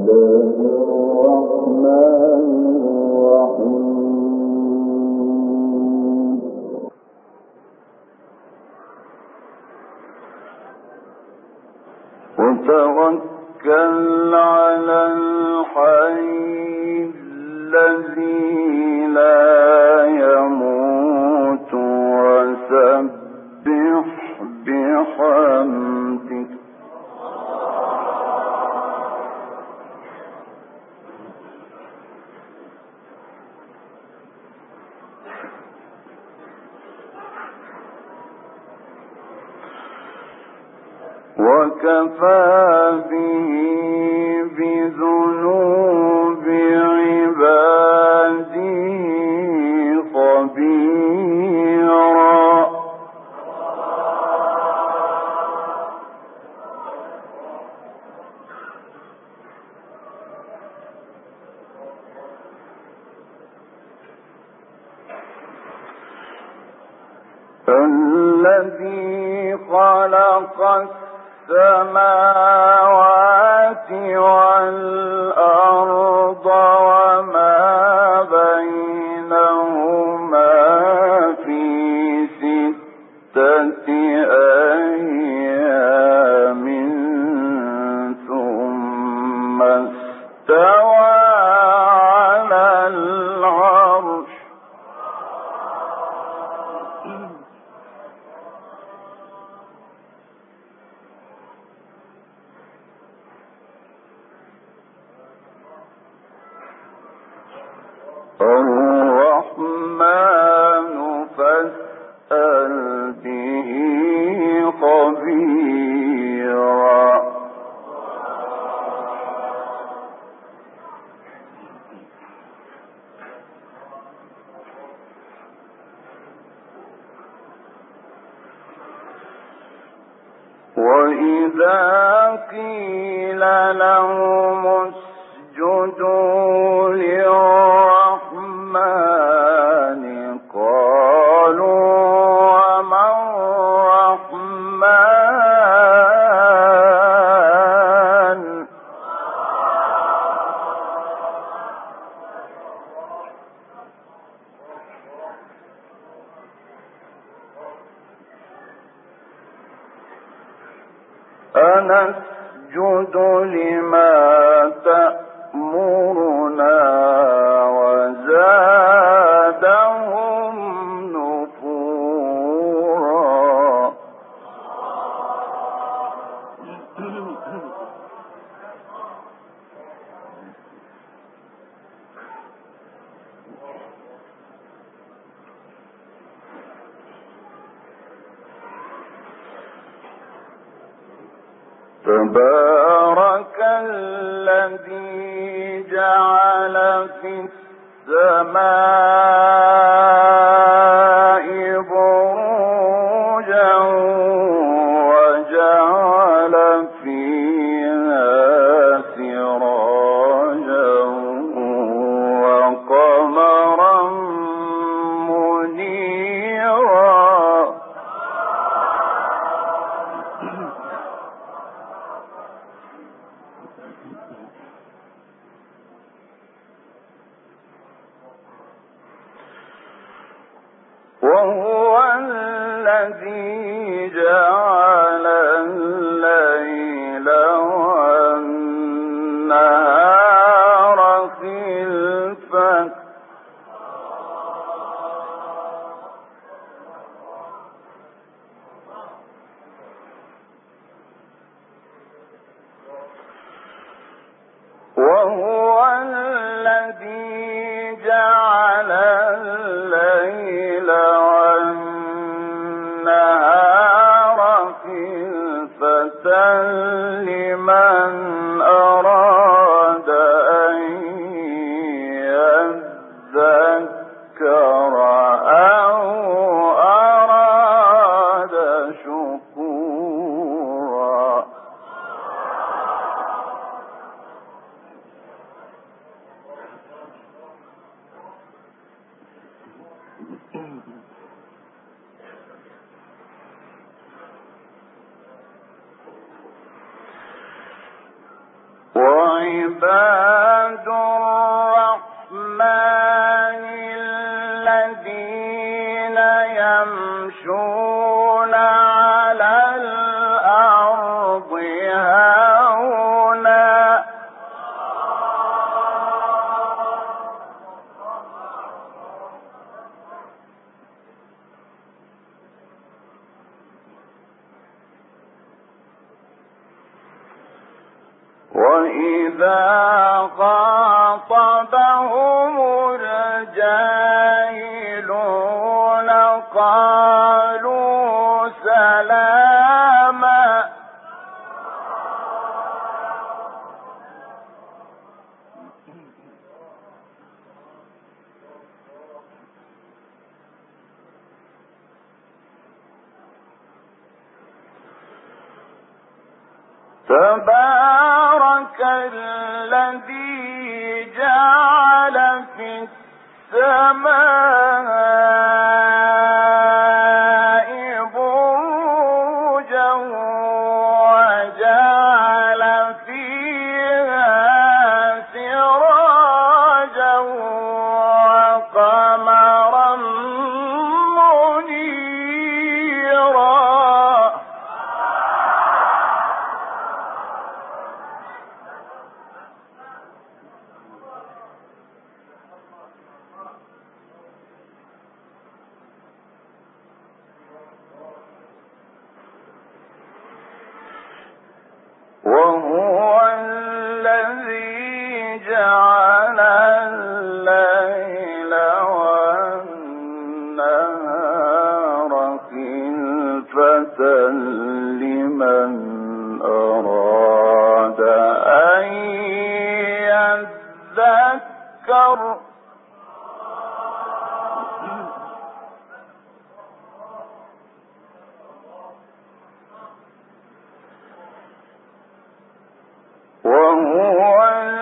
وتوكل على الحي الذي لا يموت وسبح بحمده وكفى به بذنوب عباده خبيرا الذي خلق السماوات والأرض وما بينهما في 6 أيام ثم استوى على العرش الرحمن فاسأل به خبيرا وإذا قيل لهم اسجدوا للرحمن قالوا وما الرحمن أنسجد لما تأمرنا وزادهم نفورا تبارك الذي جعل في السماء بروجا وجعل فيها سراجا وقمرا منيرا وهو الذي جعل الليل والنهار خلفة وهو الذي جعل الليل والنهار خلفة لمن أراد أن وعباد الرحمن الذين يمشون على الأرض هونا وإذا خاطبهم الجاهلون قالوا سلاما تبارك الذي جعل في السماء بروجا وجعل فيها سراجا وقمرا منيرا وهو الذي جعل الليل والنهار خلفة لمن أراد أن يذكر وهو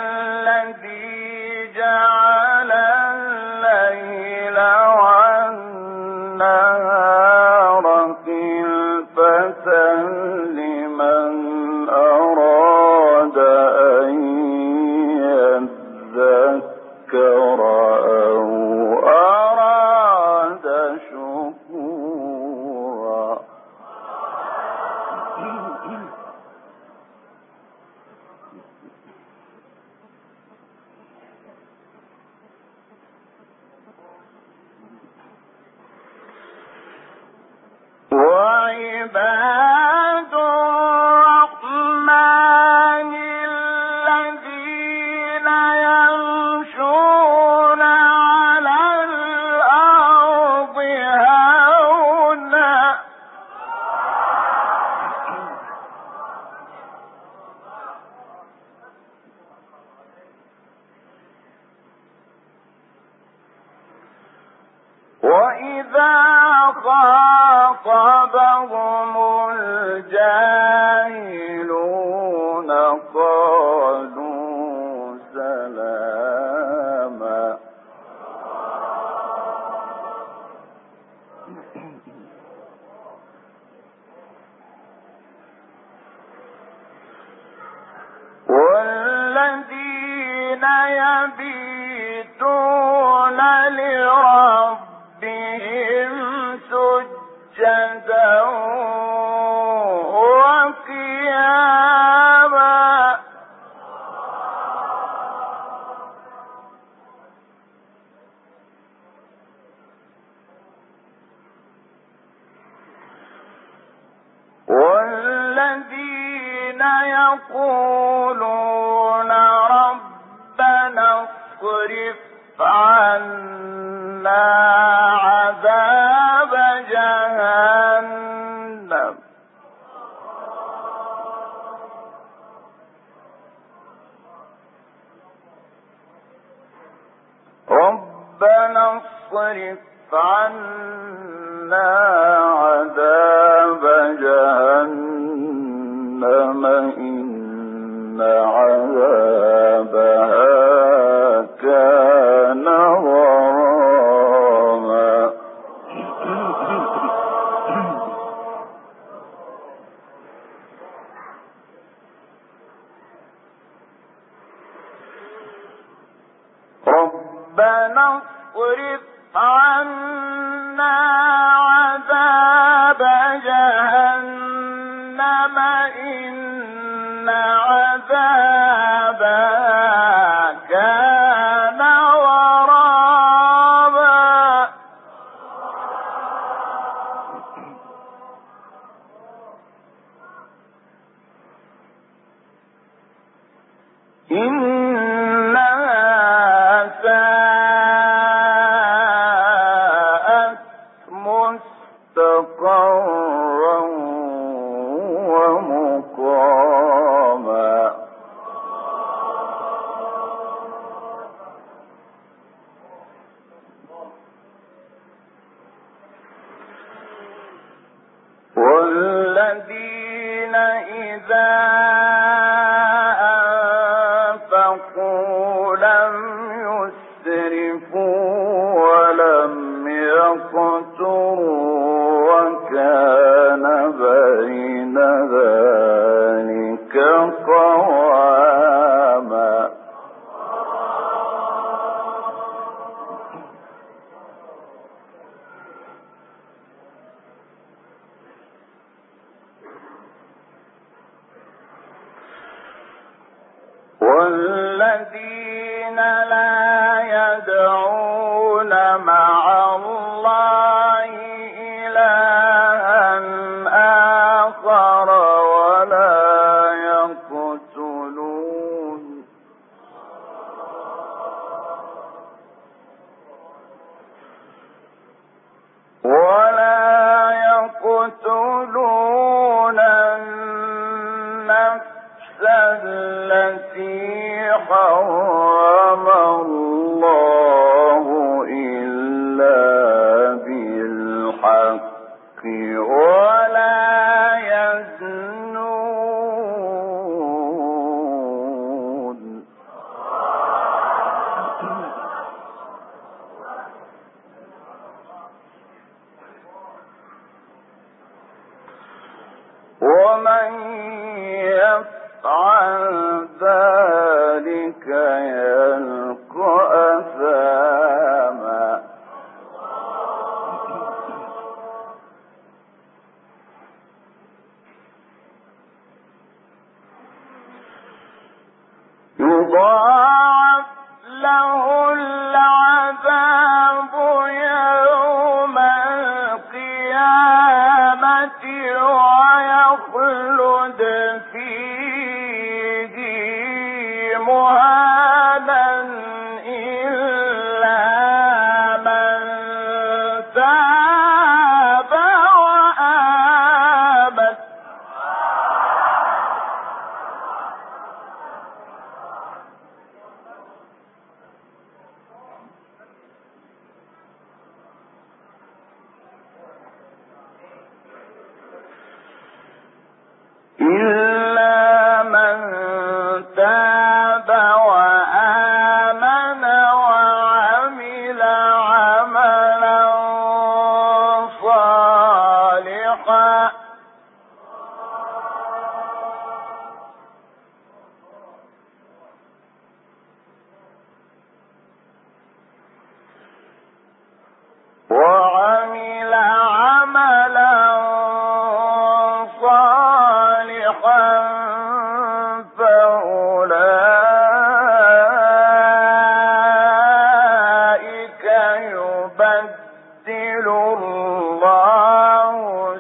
الذي جعل الليل والنهار خلفة لمن أراد أن يذكر أو أراد شكورا وعباد الرحمن الذين يمشون على الأرض هونا وإذا خاطبهم الجاهلون قالوا سلاما والذين يبيتون لربهم سجدا وقياما والذين يقولون ربنا اصرف عنا عذاب جهنم ربنا اصرف عنا عذاب جهنم إن عذابها كان غراما ربنا اصرف عنا عذاب جهنم إن عذابها كان غراما إنها ساءت مستقرا ومقاما والذين إذا أنفقوا لم يسرفوا ولم يقتروا وكان بين ذلك قواما والذين لا يدعون مع الله إلها آخر ولا يقتلون النفس التي حرم الله إلا بالحق ولا يزنون ومن يفعل ذلك يلقى أثاما يضاعف له العذاب يوم القيامة ويخلد فيه مهانا إلا من تاب وآمن إلا من تاب وآمن وعمل عملا صالحا فأولئك يبدل الله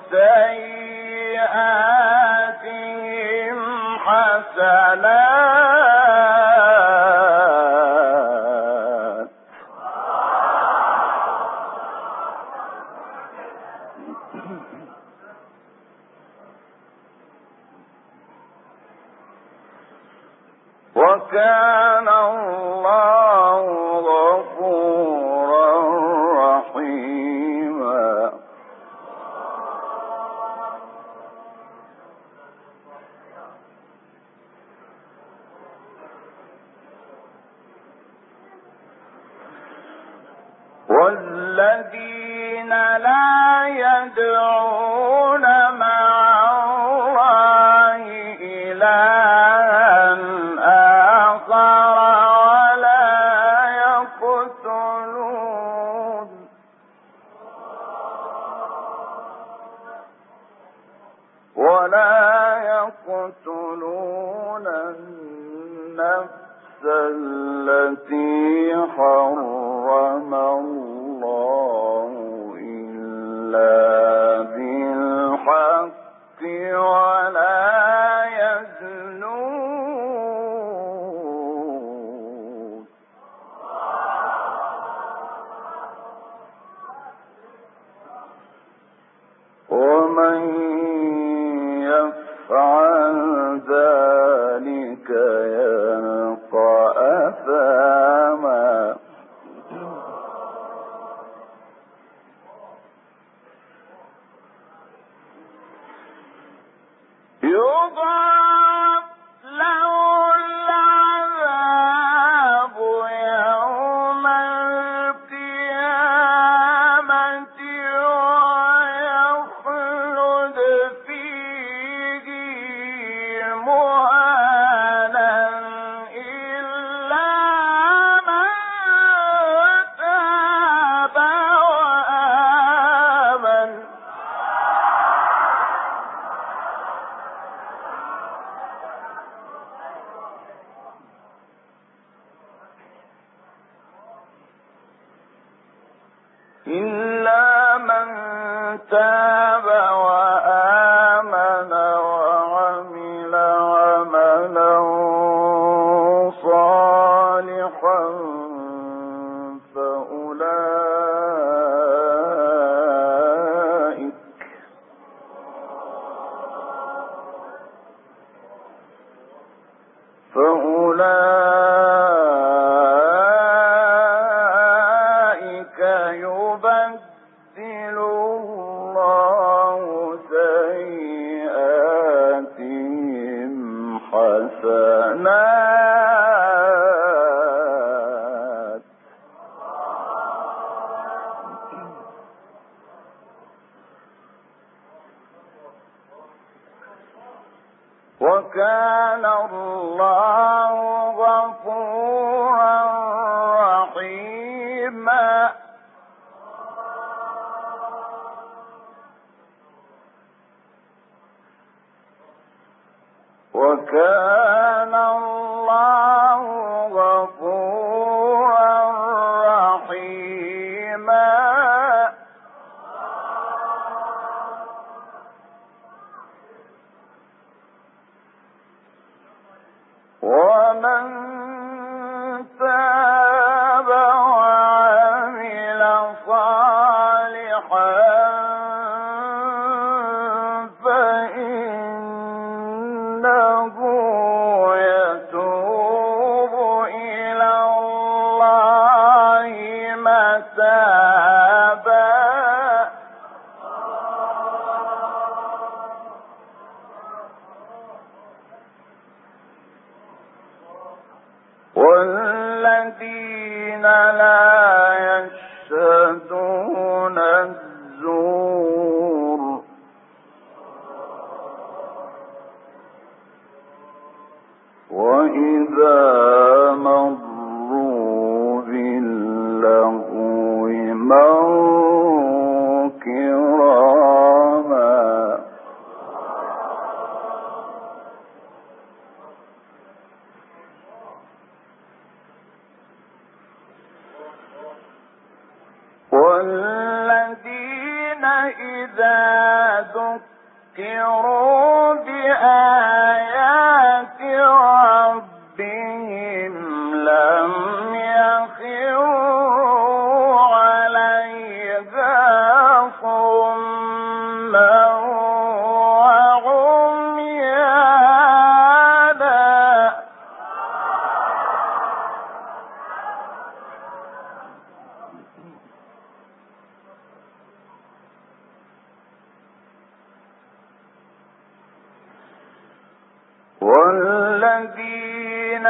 سيئاتهم حسنات وكان الله غفورا رحيما والذين لا يدعون مع الله إلها آخر ولا يقتلون تقتلون النفس التي حرم الله إلا بالحق ولا يزنون ومن يفعل ذلك يلقى أثاما يضاعف له العذاب يوم القيامة ويخلد فيه مهانا إلا من تاب وآمن إلا من تاب وآمن وعمل عملا صالحا فأولئك يبدل الله سيئاتهم حسنات وكان الله غفورا رحيما وكان الله غفورا رحيما ومن تاب وعمل صالحا فإنه يتوب إلى الله متابا والذين لا يشهدون الزور وإذا مروا باللغو مروا كراما والذين إذا ذكروا بآيات ربهم لم يخروا عليها صما وعميانا والذين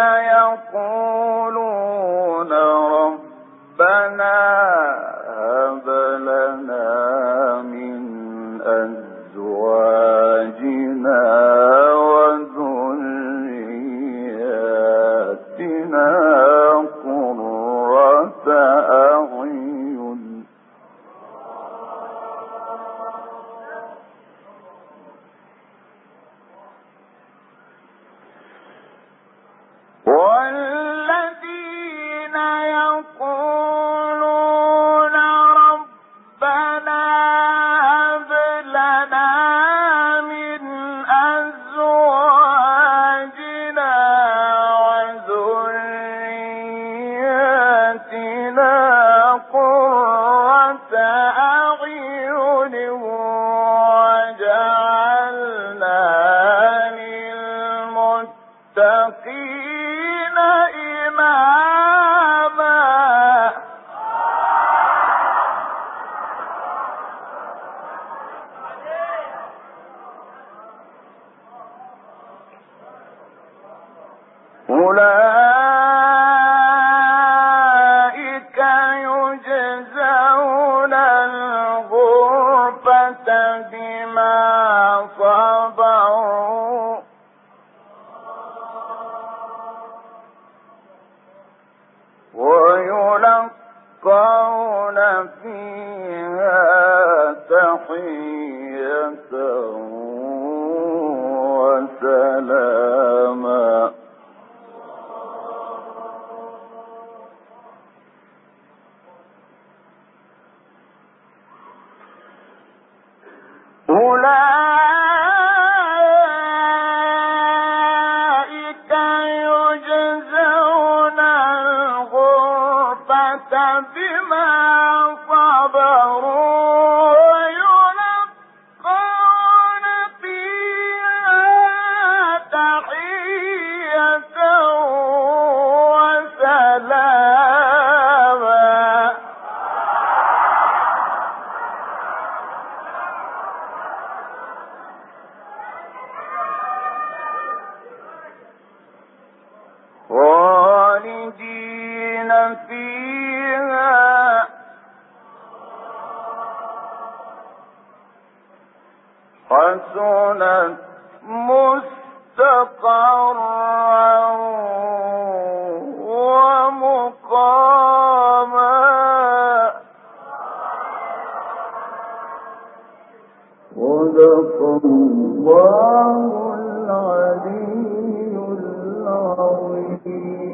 يقولون ربنا هب لنا من أزواجنا وذرياتنا قرة أعين بما صبروا ويلقون فيها تحية وسلاما. أولئك يجزون الغرفة بما صبروا ويلقون فيها تحية وسلاما. خالدين فيها حسنت مستقرا ومقاما. صدق الله العلي العظيم.